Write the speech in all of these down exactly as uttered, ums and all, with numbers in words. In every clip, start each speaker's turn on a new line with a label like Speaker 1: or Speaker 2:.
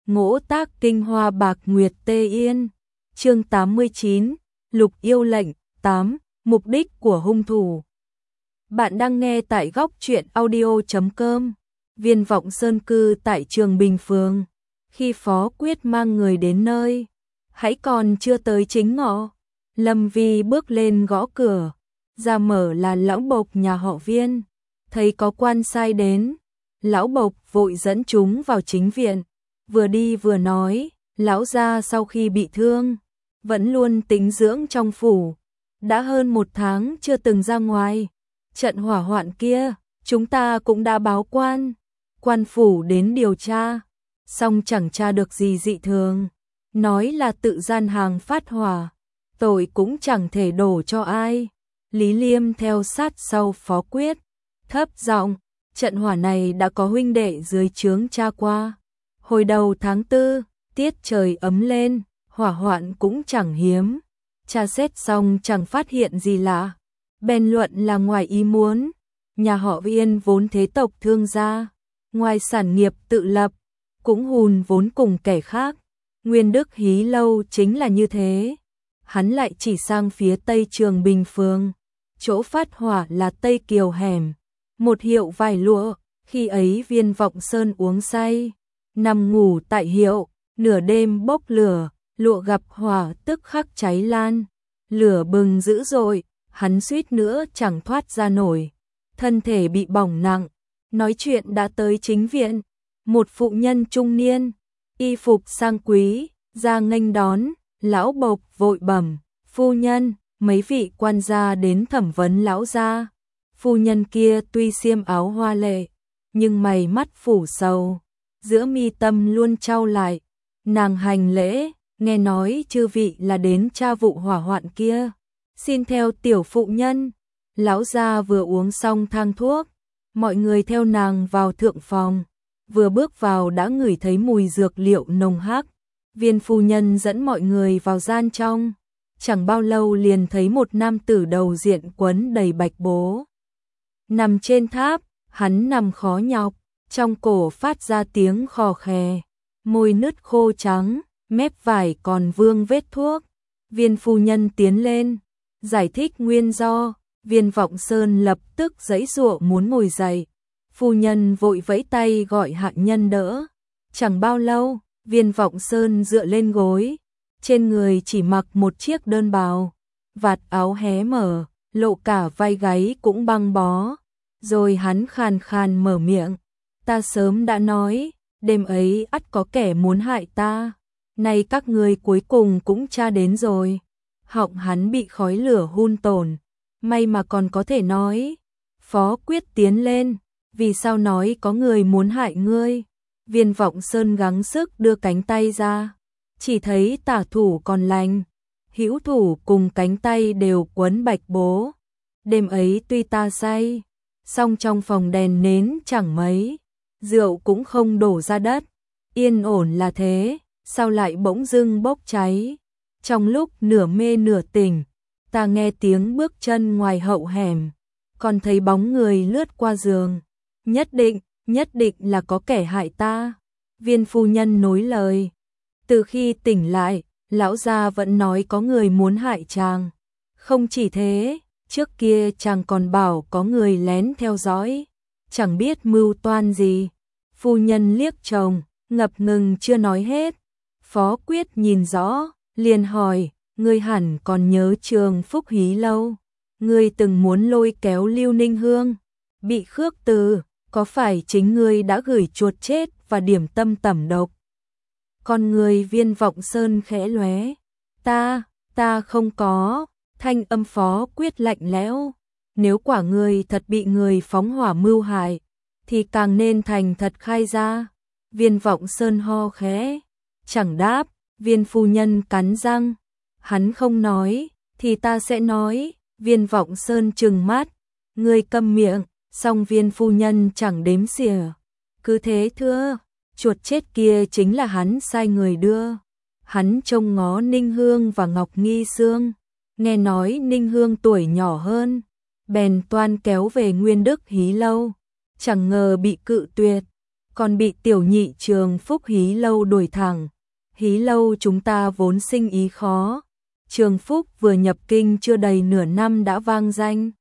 Speaker 1: Ngỗ tác kinh hoa bạc nguyệt tê yên. Chương tám mươi chín, Lục yêu lệnh. tám. Mục đích của hung thủ. Bạn đang nghe tại góc truyện audio chấm com. Viên Vọng Sơn cư tại Trường Bình Phường. Khi Phó Quyết mang người đến nơi, hãy còn chưa tới chính ngọ, Lâm Vi bước lên gõ cửa. Ra mở là lão bộc nhà họ Viên. Thấy có quan sai đến, lão bộc vội dẫn chúng vào chính viện. Vừa đi vừa nói, lão gia sau khi bị thương, vẫn luôn tĩnh dưỡng trong phủ. Đã hơn một tháng chưa từng ra ngoài. Trận hỏa hoạn kia, chúng ta cũng đã báo quan. Quan phủ đến điều tra, song chẳng tra được gì dị thường. Nói là tự gian hàng phát hỏa, tội cũng chẳng thể đổ cho ai. Lý Liêm theo sát sau Phó Quyết, thấp giọng, trận hỏa này đã có huynh đệ dưới trướng tra qua. Hồi đầu tháng tư, tiết trời ấm lên, hỏa hoạn cũng chẳng hiếm. Tra xét xong chẳng phát hiện gì lạ. Bèn luận là ngoài ý muốn. Nhà họ Viên vốn thế tộc thương gia, ngoài sản nghiệp tự lập, cũng hùn vốn cùng kẻ khác. Nguyên Đức Hí Lâu chính là như thế. Hắn lại chỉ sang phía tây Trường Bình Phường. Chỗ phát hỏa là Tây Kiều Hẻm. Một hiệu vải lụa. Khi ấy Viên Vọng Sơn uống say, nằm ngủ tại hiệu, nửa đêm bốc lửa, lụa gặp hỏa tức khắc cháy lan. Lửa bừng dữ dội, hắn suýt nữa chẳng thoát ra nổi. Thân thể bị bỏng nặng. Nói chuyện đã tới chính viện. Một phụ nhân trung niên, y phục sang quý, ra nghênh đón. Lão bộc vội bẩm, phu nhân, mấy vị quan gia đến thẩm vấn lão gia. Phu nhân kia tuy xiêm áo hoa lệ, nhưng mày mắt phủ sầu, giữa mi tâm luôn trao lại. Nàng hành lễ, nghe nói chư vị là đến tra vụ hỏa hoạn kia, xin theo tiểu phụ nhân. Lão gia vừa uống xong thang thuốc, mọi người theo nàng vào thượng phòng. Vừa bước vào đã ngửi thấy mùi dược liệu nồng hắc. Viên phu nhân dẫn mọi người vào gian trong. Chẳng bao lâu liền thấy một nam tử đầu diện quấn đầy bạch bố, nằm trên tháp. Hắn nằm khó nhọc, trong cổ phát ra tiếng khò khè, môi nứt khô trắng, mép vải còn vương vết thuốc. Viên phu nhân tiến lên, giải thích nguyên do. Viên Vọng Sơn lập tức giãy giụa muốn ngồi dậy. Phu nhân vội vẫy tay gọi hạ nhân đỡ. Chẳng bao lâu, Viên Vọng Sơn dựa lên gối, trên người chỉ mặc một chiếc đơn bào, vạt áo hé mở, lộ cả vai gáy cũng băng bó. Rồi hắn khàn khàn mở miệng, ta sớm đã nói, đêm ấy ắt có kẻ muốn hại ta. Nay các ngươi cuối cùng cũng tra đến rồi. Họng hắn bị khói lửa hun tổn, may mà còn có thể nói. Phó Quyết tiến lên, vì sao nói có người muốn hại ngươi? Viên Vọng Sơn gắng sức đưa cánh tay ra, chỉ thấy tả thủ còn lành, hữu thủ cùng cánh tay đều quấn bạch bố. Đêm ấy tuy ta say, song trong phòng đèn nến chẳng mấy, rượu cũng không đổ ra đất, yên ổn là thế, sao lại bỗng dưng bốc cháy? Trong lúc nửa mê nửa tỉnh, ta nghe tiếng bước chân ngoài hậu hẻm, còn thấy bóng người lướt qua giường. Nhất định, nhất định là có kẻ hại ta. Viên phu nhân nối lời, từ khi tỉnh lại, lão gia vẫn nói có người muốn hại chàng. Không chỉ thế, trước kia chàng còn bảo có người lén theo dõi, chẳng biết mưu toan gì. Phu nhân liếc chồng, ngập ngừng chưa nói hết. Phó Quyết nhìn rõ, liền hỏi, ngươi hẳn còn nhớ Trường Phúc Hí Lâu. Ngươi từng muốn lôi kéo Lưu Ninh Hương, bị khước từ, có phải chính ngươi đã gửi chuột chết và điểm tâm tẩm độc? Con người Viên Vọng Sơn khẽ lóe, ta, ta không có. Thanh âm Phó Quyết lạnh lẽo, nếu quả ngươi thật bị người phóng hỏa mưu hại, thì càng nên thành thật khai ra. Viên Vọng Sơn ho khẽ, chẳng đáp. Viên phu nhân cắn răng, hắn không nói, thì ta sẽ nói. Viên Vọng Sơn trừng mắt, ngươi câm miệng. Song viên phu nhân chẳng đếm xỉa, cứ thế thưa, chuột chết kia chính là hắn sai người đưa. Hắn trông ngó Ninh Hương và Ngọc Nghi Sương, nghe nói Ninh Hương tuổi nhỏ hơn, bèn toan kéo về Nguyên Đức Hí Lâu, chẳng ngờ bị cự tuyệt. còn bị tiểu nhị Trường Phúc Hí Lâu đuổi thẳng. Hí Lâu chúng ta vốn sinh ý khó. Trường Phúc vừa nhập kinh chưa đầy nửa năm đã vang danh.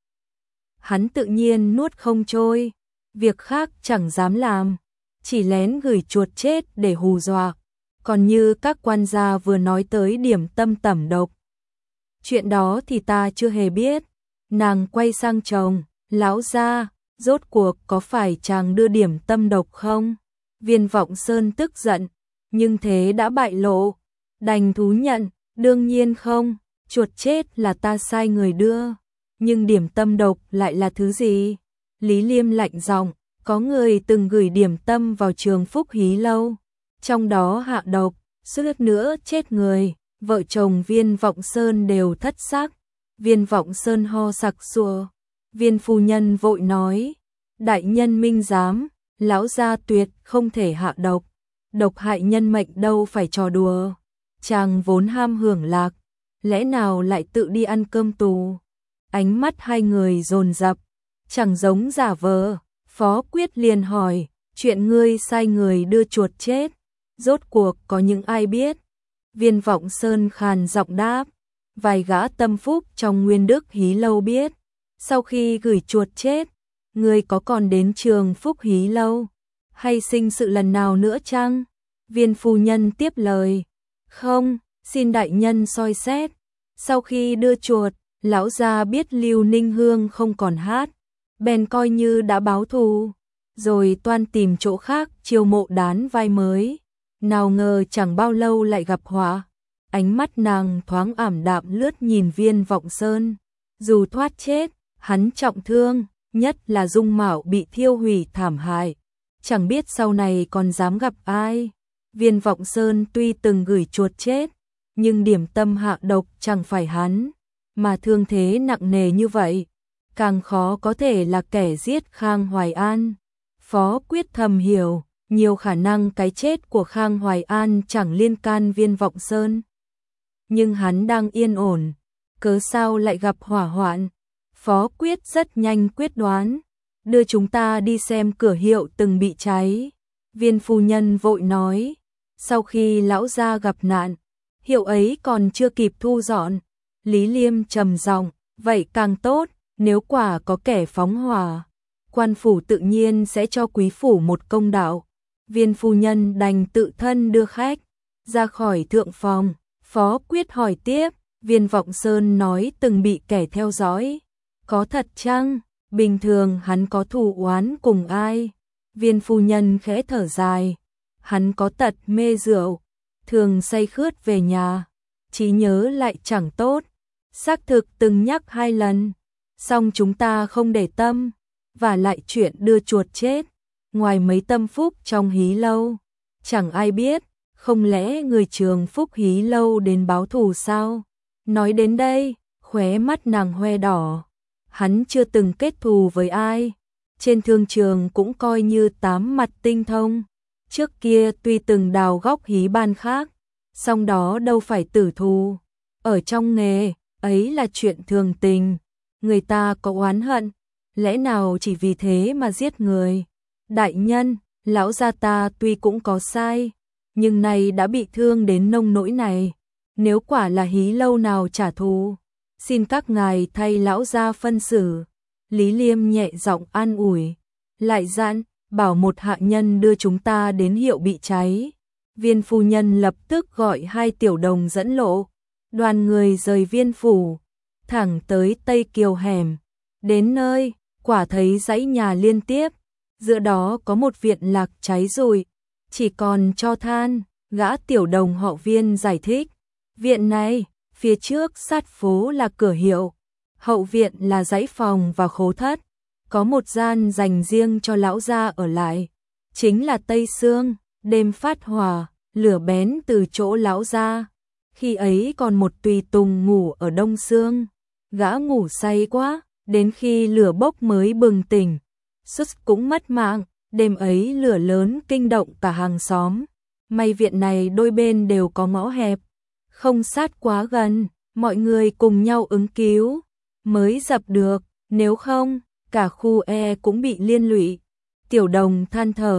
Speaker 1: Hắn tự nhiên nuốt không trôi, việc khác chẳng dám làm, chỉ lén gửi chuột chết để hù dọa. Còn như các quan gia vừa nói tới điểm tâm tẩm độc, chuyện đó thì ta chưa hề biết. Nàng quay sang chồng, lão gia, rốt cuộc có phải chàng đưa điểm tâm độc không? Viên Vọng Sơn tức giận, nhưng thế đã bại lộ, đành thú nhận, đương nhiên không, chuột chết là ta sai người đưa, nhưng điểm tâm độc lại là thứ gì? Lý Liêm lạnh giọng, có người từng gửi điểm tâm vào Trường Phúc Hí Lâu, trong đó hạ độc, suýt nữa chết người. Vợ chồng Viên Vọng Sơn đều thất sắc. Viên Vọng Sơn ho sặc sụa. Viên phu nhân vội nói, đại nhân minh giám, lão gia tuyệt không thể hạ độc, độc hại nhân mệnh đâu phải trò đùa. Chàng vốn ham hưởng lạc, lẽ nào lại tự đi ăn cơm tù? Ánh mắt hai người dồn dập, chẳng giống giả vờ. Phó Quyết liền hỏi, chuyện ngươi sai người đưa chuột chết, rốt cuộc có những ai biết? Viên Vọng Sơn khàn giọng đáp, vài gã tâm phúc trong Nguyên Đức Hí Lâu biết. Sau khi gửi chuột chết, ngươi có còn đến Trường Phúc Hí Lâu, hay sinh sự lần nào nữa chăng? Viên phu nhân tiếp lời, không, xin đại nhân soi xét. Sau khi đưa chuột, lão gia biết Lưu Ninh Hương không còn hát, bèn coi như đã báo thù, rồi toan tìm chỗ khác chiêu mộ đán vai mới. Nào ngờ chẳng bao lâu lại gặp họa. Ánh mắt nàng thoáng ảm đạm lướt nhìn Viên Vọng Sơn. Dù thoát chết, hắn trọng thương, nhất là dung mạo bị thiêu hủy thảm hại. Chẳng biết sau này còn dám gặp ai. Viên Vọng Sơn tuy từng gửi chuột chết, nhưng điểm tâm hạ độc chẳng phải hắn, mà thương thế nặng nề như vậy, càng khó có thể là kẻ giết Khang Hoài An. Phó Quyết thầm hiểu, nhiều khả năng cái chết của Khang Hoài An chẳng liên can Viên Vọng Sơn. Nhưng hắn đang yên ổn, cớ sao lại gặp hỏa hoạn? Phó Quyết rất nhanh quyết đoán, đưa chúng ta đi xem cửa hiệu từng bị cháy. Viên phu nhân vội nói, sau khi lão gia gặp nạn, hiệu ấy còn chưa kịp thu dọn. Lý Liêm trầm giọng, vậy càng tốt, nếu quả có kẻ phóng hỏa, quan phủ tự nhiên sẽ cho quý phủ một công đạo. Viên phu nhân đành tự thân đưa khách ra khỏi thượng phòng. Phó Quyết hỏi tiếp, Viên Vọng Sơn nói từng bị kẻ theo dõi, có thật chăng? Bình thường hắn có thù oán cùng ai? Viên phu nhân khẽ thở dài, hắn có tật mê rượu, thường say khướt về nhà, trí nhớ lại chẳng tốt, xác thực từng nhắc hai lần, song chúng ta không để tâm, và lại chuyện đưa chuột chết, ngoài mấy tâm phúc trong Hí Lâu, chẳng ai biết, không lẽ người Trường Phúc Hí Lâu đến báo thù sao? Nói đến đây, khóe mắt nàng hoe đỏ, hắn chưa từng kết thù với ai, trên thương trường cũng coi như tám mặt tinh thông, trước kia tuy từng đào góc hí ban khác, song đó đâu phải tử thù, ở trong nghề, ấy là chuyện thường tình, người ta có oán hận, lẽ nào chỉ vì thế mà giết người? Đại nhân, lão gia ta tuy cũng có sai, nhưng nay đã bị thương đến nông nỗi này, nếu quả là Hí Lâu nào trả thù, xin các ngài thay lão gia phân xử. Lý Liêm nhẹ giọng an ủi, lại dặn, bảo một hạ nhân đưa chúng ta đến hiệu bị cháy. Viên phu nhân lập tức gọi hai tiểu đồng dẫn lộ, đoàn người rời viên phủ, thẳng tới Tây Kiều hẻm. Đến nơi, quả thấy dãy nhà liên tiếp, giữa đó có một viện lạc cháy rụi, chỉ còn tro than. Gã tiểu đồng họ Viên giải thích, viện này, phía trước sát phố là cửa hiệu, hậu viện là dãy phòng và khố thất, có một gian dành riêng cho lão gia ở lại, chính là Tây Sương. Đêm phát hỏa, lửa bén từ chỗ lão gia, khi ấy còn một tùy tùng ngủ ở Đông Sương, gã ngủ say quá, đến khi lửa bốc mới bừng tỉnh, suýt cũng mất mạng. Đêm ấy lửa lớn kinh động cả hàng xóm, may viện này đôi bên đều có ngõ hẹp, không sát quá gần, mọi người cùng nhau ứng cứu mới dập được, nếu không cả khu E cũng bị liên lụy. Tiểu đồng than thở,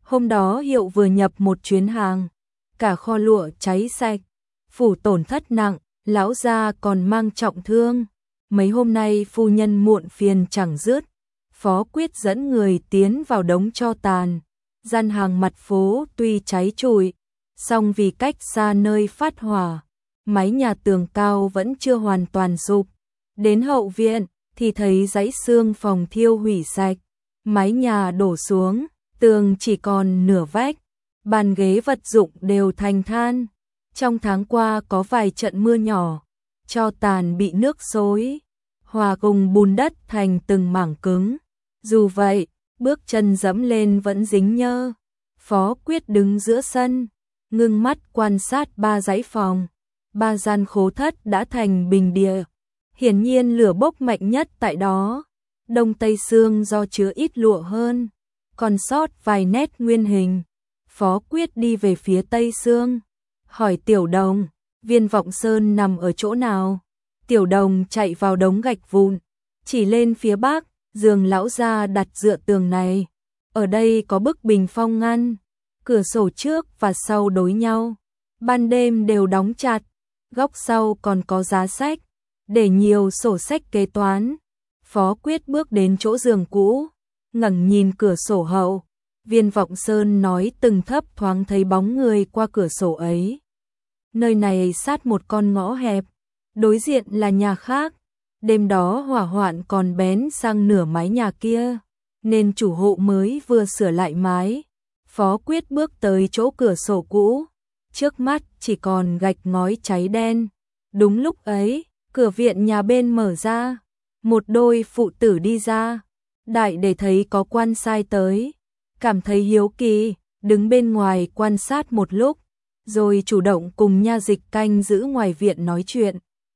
Speaker 1: Hôm đó Hiệu vừa nhập một chuyến hàng, cả kho lụa cháy sạch, phủ tổn thất nặng, lão gia còn mang trọng thương. Mấy hôm nay phu nhân muộn phiền chẳng dứt. Phó Quyết dẫn người tiến vào đống tro tàn. Gian hàng mặt phố tuy cháy trụi, song vì cách xa nơi phát hỏa, mái nhà tường cao vẫn chưa hoàn toàn sụp. Đến hậu viện thì thấy dãy xương phòng thiêu hủy sạch, mái nhà đổ xuống, tường chỉ còn nửa vách, bàn ghế vật dụng đều thành than. Trong tháng qua có vài trận mưa nhỏ, tro tàn bị nước xối, hòa cùng bùn đất thành từng mảng cứng. Dù vậy, bước chân dẫm lên vẫn dính nhơ. Phó Quyết đứng giữa sân, ngưng mắt quan sát ba dãy phòng. Ba gian khố thất đã thành bình địa. Hiển nhiên lửa bốc mạnh nhất tại đó. Đông tây xương do chứa ít lụa hơn, còn sót vài nét nguyên hình. Phó Quyết đi về phía tây xương, hỏi Tiểu Đồng, Viên Vọng Sơn nằm ở chỗ nào? Tiểu Đồng chạy vào đống gạch vụn, chỉ lên phía bắc, giường lão gia đặt dựa tường này. Ở đây có bức bình phong ngăn, cửa sổ trước và sau đối nhau, ban đêm đều đóng chặt. Góc sau còn có giá sách, để nhiều sổ sách kế toán. Phó Quyết bước đến chỗ giường cũ, ngẩng nhìn cửa sổ hậu. Viên Vọng Sơn nói từng thấp thoáng thấy bóng người qua cửa sổ ấy. Nơi này sát một con ngõ hẹp, đối diện là nhà khác. Đêm đó hỏa hoạn còn bén sang nửa mái nhà kia, nên chủ hộ mới vừa sửa lại mái. Phó Quyết bước tới chỗ cửa sổ cũ, trước mắt chỉ còn gạch ngói cháy đen. Đúng lúc ấy, cửa viện nhà bên mở ra, một đôi phụ tử đi ra. Đại để thấy có quan sai tới, cảm thấy hiếu kỳ, đứng bên ngoài quan sát một lúc, rồi chủ động cùng nha dịch canh giữ ngoài viện nói chuyện.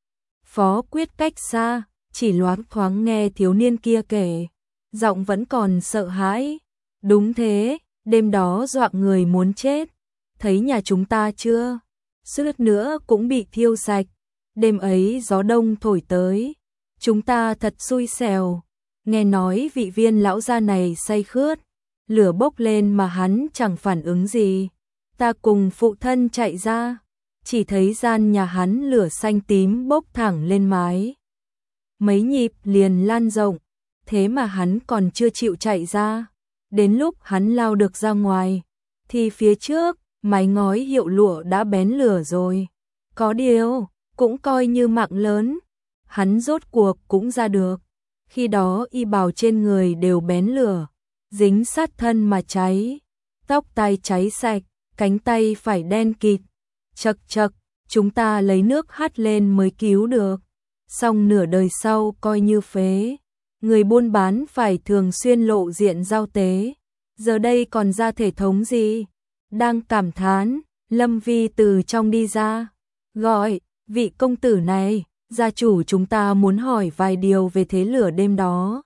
Speaker 1: Phó Quyết cách xa, chỉ loáng thoáng nghe thiếu niên kia kể, giọng vẫn còn sợ hãi. Đúng thế, đêm đó dọa người muốn chết. Thấy nhà chúng ta chưa? Suýt nữa cũng bị thiêu sạch. Đêm ấy gió đông thổi tới, chúng ta thật xui xẻo. Nghe nói vị Viên lão gia này say khướt, lửa bốc lên mà hắn chẳng phản ứng gì. Ta cùng phụ thân chạy ra, chỉ thấy gian nhà hắn lửa xanh tím bốc thẳng lên mái. Mấy nhịp liền lan rộng, thế mà hắn còn chưa chịu chạy ra. Đến lúc hắn lao được ra ngoài, thì phía trước, mái ngói hiệu lụa đã bén lửa rồi. Có điều, cũng coi như mạng lớn, hắn rốt cuộc cũng ra được. Khi đó y bào trên người đều bén lửa, dính sát thân mà cháy. Tóc tai cháy sạch, cánh tay phải đen kịt. Chật chật, chúng ta lấy nước hắt lên mới cứu được. Xong nửa đời sau coi như phế. Người buôn bán phải thường xuyên lộ diện giao tế. Giờ đây còn ra thể thống gì? Đang cảm thán, Lâm Vi từ trong đi ra, gọi, vị công tử này, gia chủ chúng ta muốn hỏi vài điều về thế lửa đêm đó.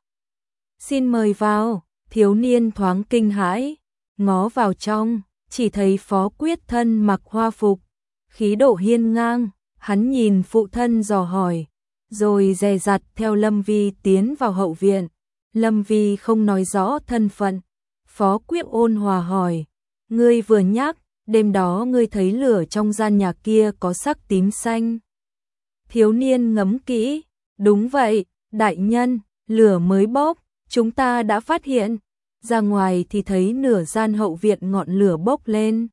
Speaker 1: Xin mời vào. Thiếu niên thoáng kinh hãi, ngó vào trong, chỉ thấy Phó Quyết thân mặc hoa phục, khí độ hiên ngang. Hắn nhìn phụ thân dò hỏi, rồi dè dặt theo Lâm Vi tiến vào hậu viện. Lâm Vi không nói rõ thân phận. Phó Quyết ôn hòa hỏi, ngươi vừa nhắc, đêm đó ngươi thấy lửa trong gian nhà kia có sắc tím xanh. Thiếu niên ngẫm kỹ, đúng vậy, đại nhân, lửa mới bốc, chúng ta đã phát hiện. Ra ngoài thì thấy nửa gian hậu viện ngọn lửa bốc lên.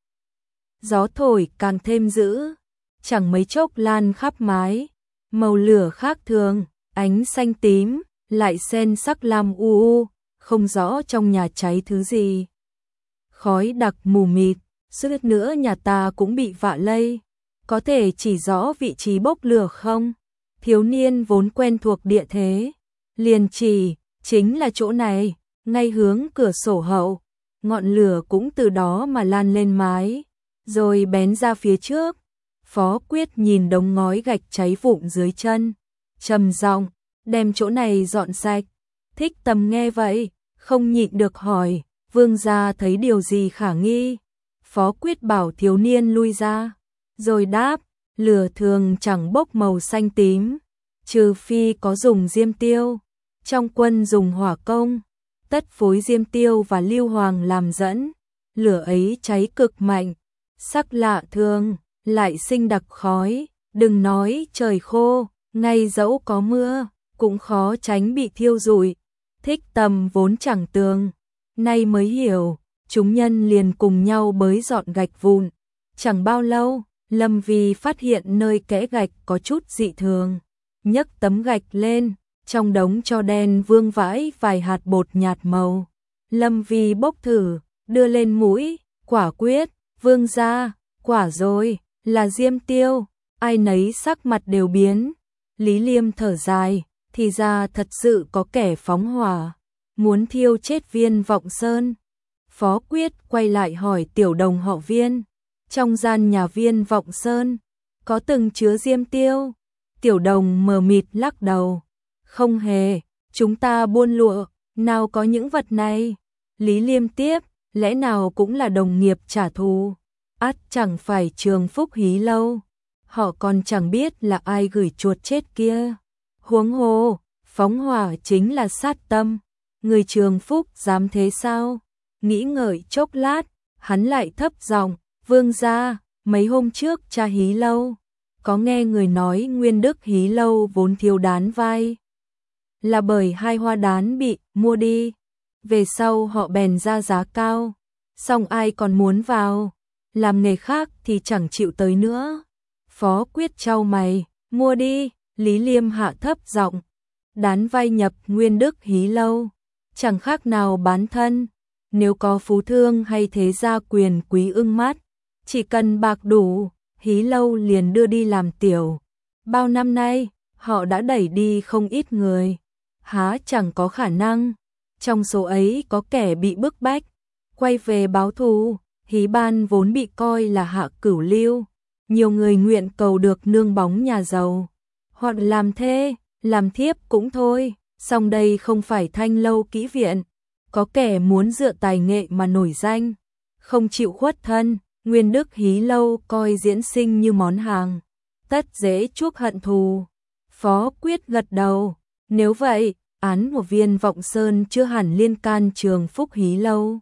Speaker 1: Gió thổi càng thêm dữ, chẳng mấy chốc lan khắp mái. Màu lửa khác thường, ánh xanh tím, lại xen sắc lam u u, không rõ trong nhà cháy thứ gì. Khói đặc mù mịt, suýt nữa nhà ta cũng bị vạ lây. Có thể chỉ rõ vị trí bốc lửa không? Thiếu niên vốn quen thuộc địa thế, liền chỉ, chính là chỗ này, ngay hướng cửa sổ hậu. Ngọn lửa cũng từ đó mà lan lên mái, rồi bén ra phía trước. Phó Quyết nhìn đống ngói gạch cháy vụn dưới chân, trầm giọng, đem chỗ này dọn sạch. Thích Tầm nghe vậy, không nhịn được hỏi, vương gia thấy điều gì khả nghi? Phó Quyết bảo thiếu niên lui ra, rồi đáp, lửa thường chẳng bốc màu xanh tím, trừ phi có dùng diêm tiêu. Trong quân dùng hỏa công, tất phối diêm tiêu và lưu hoàng làm dẫn, lửa ấy cháy cực mạnh, sắc lạ thường, lại sinh đặc khói, đừng nói trời khô, ngay dẫu có mưa, cũng khó tránh bị thiêu rụi. Thích Tầm vốn chẳng tường, nay mới hiểu, chúng nhân liền cùng nhau bới dọn gạch vụn. Chẳng bao lâu, Lâm Vi phát hiện nơi kẽ gạch có chút dị thường, nhấc tấm gạch lên, trong đống tro đen vương vãi vài hạt bột nhạt màu. Lâm Vi bốc thử, đưa lên mũi, quả quyết, vương ra, quả rồi, là diêm tiêu, ai nấy sắc mặt đều biến. Lý Liêm thở dài, thì ra thật sự có kẻ phóng hỏa, muốn thiêu chết Viên Vọng Sơn. Phó Quyết quay lại hỏi Tiểu Đồng họ Viên, trong gian nhà Viên Vọng Sơn, có từng chứa diêm tiêu? Tiểu Đồng mờ mịt lắc đầu, không hề, chúng ta buôn lụa, nào có những vật này. Lý Liêm tiếp, lẽ nào cũng là đồng nghiệp trả thù, ắt chẳng phải Trường Phúc Hí Lâu, họ còn chẳng biết là ai gửi chuột chết kia. Huống hồ, phóng hỏa chính là sát tâm, người Trường Phúc dám thế sao? Nghĩ ngợi chốc lát, hắn lại thấp giọng, vương gia, mấy hôm trước cha Hí Lâu, có nghe người nói Nguyên Đức Hí Lâu vốn thiếu đán vai, là bởi hai hoa đán bị mua đi, về sau họ bèn ra giá cao, xong ai còn muốn vào, làm nghề khác thì chẳng chịu tới nữa. Phó Quyết chau mày, mua đi. Lý Liêm hạ thấp giọng, đán vai nhập Nguyên Đức Hí Lâu, chẳng khác nào bán thân, nếu có phú thương hay thế gia quyền quý ưng mắt, chỉ cần bạc đủ, Hí Lâu liền đưa đi làm tiểu. Bao năm nay, họ đã đẩy đi không ít người, há chẳng có khả năng, trong số ấy có kẻ bị bức bách, quay về báo thù. Hí Ban vốn bị coi là hạ cửu lưu, nhiều người nguyện cầu được nương bóng nhà giàu, hoặc làm thê, làm thiếp cũng thôi, song đây không phải Thanh Lâu Kỹ Viện, có kẻ muốn dựa tài nghệ mà nổi danh, không chịu khuất thân. Nguyên Đức Hí Lâu coi diễn sinh như món hàng, tất dễ chuốc hận thù. Phó Quyết gật đầu, nếu vậy, án của Viên Vọng Sơn chưa hẳn liên can Trường Phúc Hí Lâu.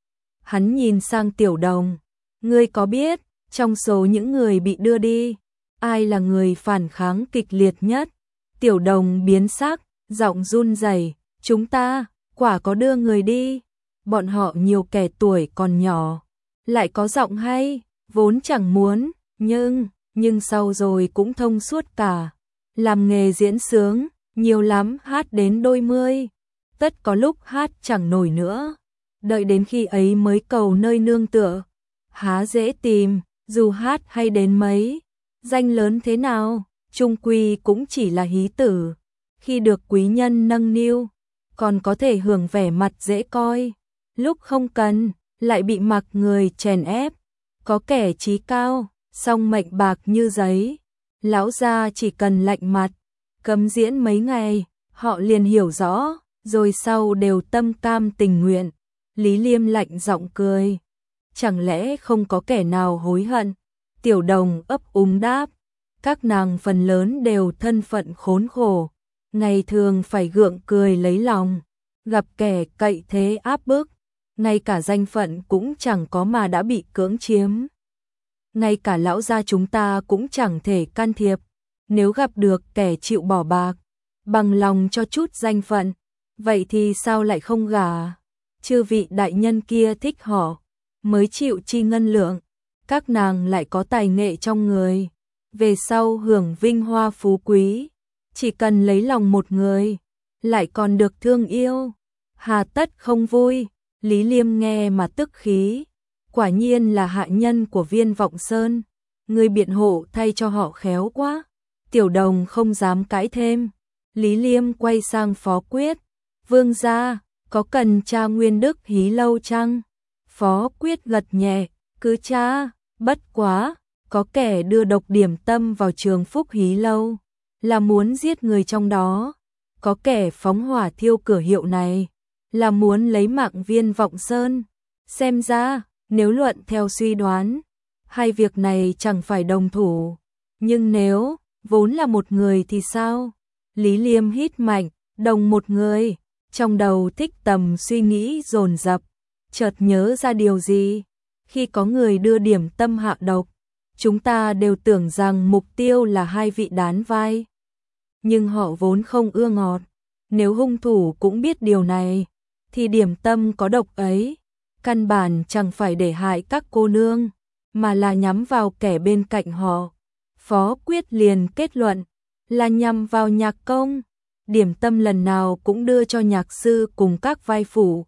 Speaker 1: Hắn nhìn sang Tiểu Đồng, ngươi có biết, trong số những người bị đưa đi, ai là người phản kháng kịch liệt nhất? Tiểu Đồng biến sắc, giọng run rẩy, chúng ta, quả có đưa người đi. Bọn họ nhiều kẻ tuổi còn nhỏ, lại có giọng hay, vốn chẳng muốn, nhưng, nhưng sau rồi cũng thông suốt cả. Làm nghề diễn sướng, nhiều lắm hát đến đôi mươi, tất có lúc hát chẳng nổi nữa. Đợi đến khi ấy mới cầu nơi nương tựa, há dễ tìm, dù hát hay đến mấy, danh lớn thế nào, chung quy cũng chỉ là hí tử. Khi được quý nhân nâng niu, còn có thể hưởng vẻ mặt dễ coi, lúc không cần, lại bị mặc người chèn ép. Có kẻ chí cao, song mệnh bạc như giấy, lão gia chỉ cần lạnh mặt, cấm diễn mấy ngày, họ liền hiểu rõ, rồi sau đều tâm cam tình nguyện. Lý Liêm lạnh giọng cười, chẳng lẽ không có kẻ nào hối hận? Tiểu Đồng ấp úng đáp, các nàng phần lớn đều thân phận khốn khổ, ngày thường phải gượng cười lấy lòng, gặp kẻ cậy thế áp bức, ngay cả danh phận cũng chẳng có mà đã bị cưỡng chiếm. Ngay cả lão gia chúng ta cũng chẳng thể can thiệp, nếu gặp được kẻ chịu bỏ bạc, bằng lòng cho chút danh phận, vậy thì sao lại không gả? Chư vị đại nhân kia thích họ, mới chịu chi ngân lượng, các nàng lại có tài nghệ trong người, về sau hưởng vinh hoa phú quý, chỉ cần lấy lòng một người, lại còn được thương yêu, hà tất không vui? Lý Liêm nghe mà tức khí, quả nhiên là hạ nhân của Viên Vọng Sơn, người biện hộ thay cho họ khéo quá. Tiểu Đồng không dám cãi thêm. Lý Liêm quay sang Phó Quyết, vương gia, có cần tra Nguyên Đức Hí Lâu chăng? Phó Quyết gật nhẹ, cứ tra, bất quá, có kẻ đưa độc điểm tâm vào Trường Phúc Hí Lâu, là muốn giết người trong đó, có kẻ phóng hỏa thiêu cửa hiệu này, là muốn lấy mạng Viên Vọng Sơn. Xem ra, nếu luận theo suy đoán, hai việc này chẳng phải đồng thủ, nhưng nếu vốn là một người thì sao? Lý Liêm hít mạnh, đồng một người, trong đầu Thích Tầm suy nghĩ dồn dập, chợt nhớ ra điều gì. Khi có người đưa điểm tâm hạ độc, chúng ta đều tưởng rằng mục tiêu là hai vị đán vai. Nhưng họ vốn không ưa ngọt. Nếu hung thủ cũng biết điều này, thì điểm tâm có độc ấy, căn bản chẳng phải để hại các cô nương, mà là nhắm vào kẻ bên cạnh họ. Phó Quyết liền kết luận, là nhằm vào Nhạc Công. Điểm tâm lần nào cũng đưa cho nhạc sư cùng các vai phụ.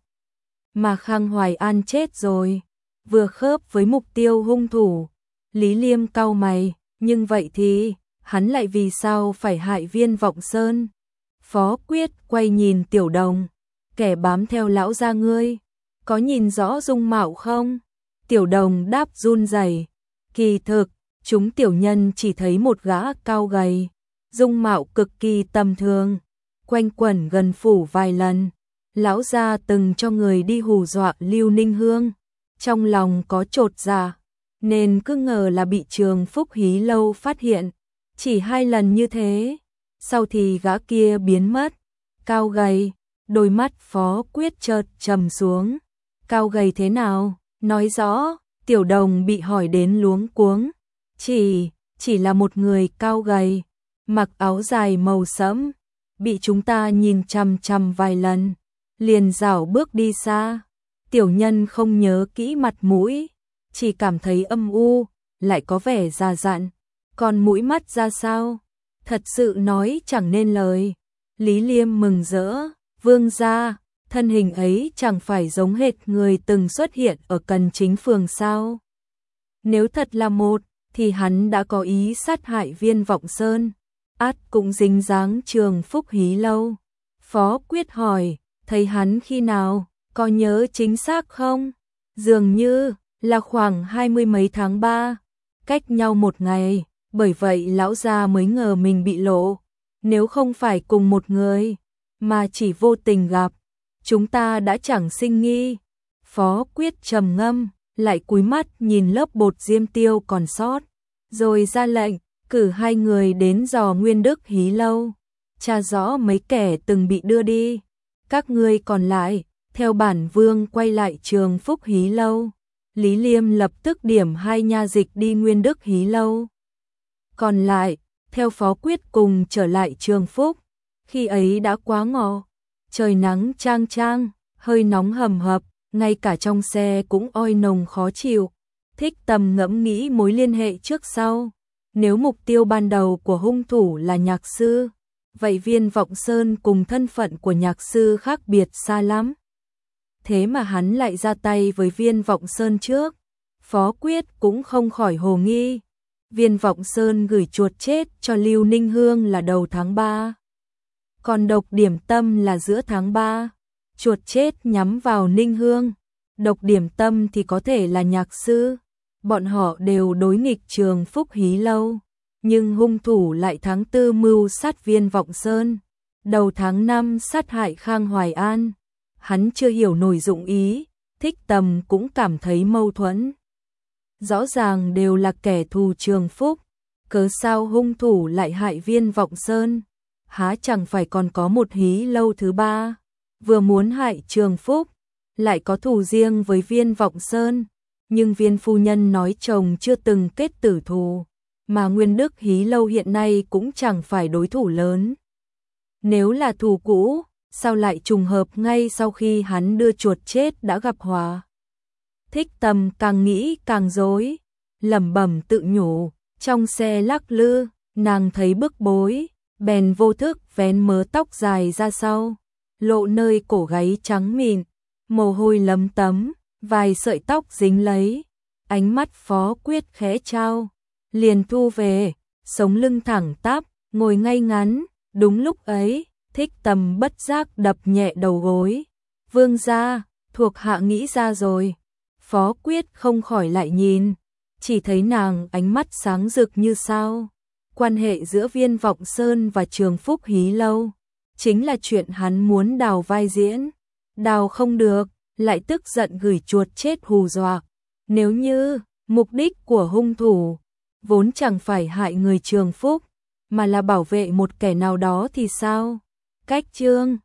Speaker 1: Mà Khang Hoài An chết rồi, vừa khớp với mục tiêu hung thủ. Lý Liêm cau mày, nhưng vậy thì, hắn lại vì sao phải hại Viên Vọng Sơn? Phó Quyết quay nhìn Tiểu Đồng, kẻ bám theo lão gia ngươi, có nhìn rõ dung mạo không? Tiểu Đồng đáp run rẩy, kỳ thực, chúng tiểu nhân chỉ thấy một gã cao gầy, dung mạo cực kỳ tầm thường, quanh quẩn gần phủ vài lần. Lão gia từng cho người đi hù dọa Lưu Ninh Hương, trong lòng có chột dạ, nên cứ ngờ là bị Trường Phúc Hí Lâu phát hiện. Chỉ hai lần như thế, sau thì gã kia biến mất. Cao gầy, đôi mắt Phó Quyết chợt trầm xuống. Cao gầy thế nào? Nói rõ. Tiểu Đồng bị hỏi đến luống cuống. Chỉ, chỉ là một người cao gầy, mặc áo dài màu sẫm, bị chúng ta nhìn chằm chằm vài lần, liền rảo bước đi xa. Tiểu nhân không nhớ kỹ mặt mũi, chỉ cảm thấy âm u, lại có vẻ già dặn. Còn mũi mắt ra sao? Thật sự nói chẳng nên lời. Lý Liêm mừng rỡ, vương gia, thân hình ấy chẳng phải giống hệt người từng xuất hiện ở Cần Chính Phường sao? Nếu thật là một, thì hắn đã có ý sát hại Viên Vọng Sơn, ắt cũng dính dáng Trường Phúc Hí Lâu. Phó Quyết hỏi, thấy hắn khi nào, có nhớ chính xác không? Dường như là khoảng hai mươi mấy tháng ba, cách nhau một ngày, bởi vậy lão gia mới ngờ mình bị lộ. Nếu không phải cùng một người, mà chỉ vô tình gặp, chúng ta đã chẳng sinh nghi. Phó Quyết trầm ngâm, lại cúi mắt nhìn lớp bột diêm tiêu còn sót, rồi ra lệnh, cử hai người đến dò Nguyên Đức Hí Lâu, tra rõ mấy kẻ từng bị đưa đi. Các ngươi còn lại, theo bản vương quay lại Trường Phúc Hí Lâu. Lý Liêm lập tức điểm hai nha dịch đi Nguyên Đức Hí Lâu. Còn lại, theo Phó Quyết cùng trở lại Trường Phúc. Khi ấy đã quá ngọ, trời nắng chang chang, hơi nóng hầm hập, ngay cả trong xe cũng oi nồng khó chịu. Thích Tầm ngẫm nghĩ mối liên hệ trước sau. Nếu mục tiêu ban đầu của hung thủ là nhạc sư, vậy Viên Vọng Sơn cùng thân phận của nhạc sư khác biệt xa lắm. Thế mà hắn lại ra tay với Viên Vọng Sơn trước. Phó Quyết cũng không khỏi hồ nghi. Viên Vọng Sơn gửi chuột chết cho Lưu Ninh Hương là đầu tháng ba. Còn độc điểm tâm là giữa tháng ba. Chuột chết nhắm vào Ninh Hương. Độc điểm tâm thì có thể là nhạc sư. Bọn họ đều đối nghịch Trường Phúc Hí Lâu. Nhưng hung thủ lại tháng tư mưu sát Viên Vọng Sơn. Đầu tháng năm sát hại Khang Hoài An. Hắn chưa hiểu nổi dụng ý. Thích Tầm cũng cảm thấy mâu thuẫn. Rõ ràng đều là kẻ thù Trường Phúc, cớ sao hung thủ lại hại Viên Vọng Sơn? Há chẳng phải còn có một Hí Lâu thứ ba, vừa muốn hại Trường Phúc, lại có thù riêng với Viên Vọng Sơn. Nhưng Viên phu nhân nói chồng chưa từng kết tử thù, mà Nguyên Đức Hí Lâu hiện nay cũng chẳng phải đối thủ lớn. Nếu là thù cũ, sao lại trùng hợp ngay sau khi hắn đưa chuột chết đã gặp hòa? Thích Tầm càng nghĩ càng rối, lẩm bẩm tự nhủ. Trong xe lắc lư, nàng thấy bức bối, bèn vô thức vén mớ tóc dài ra sau, lộ nơi cổ gáy trắng mịn, mồ hôi lấm tấm, vài sợi tóc dính lấy. Ánh mắt Phó Quyết khẽ trao, liền thu về, sống lưng thẳng tắp, ngồi ngay ngắn. Đúng lúc ấy, Thích Tầm bất giác đập nhẹ đầu gối. Vương gia, thuộc hạ nghĩ ra rồi. Phó Quyết không khỏi lại nhìn, chỉ thấy nàng ánh mắt sáng rực như sao. Quan hệ giữa Viên Vọng Sơn và Trường Phúc Hí Lâu chính là chuyện hắn muốn đào vai diễn. Đào không được, lại tức giận gửi chuột chết hù dọa. Nếu như mục đích của hung thủ vốn chẳng phải hại người Trường Phúc, mà là bảo vệ một kẻ nào đó thì sao? Cách chương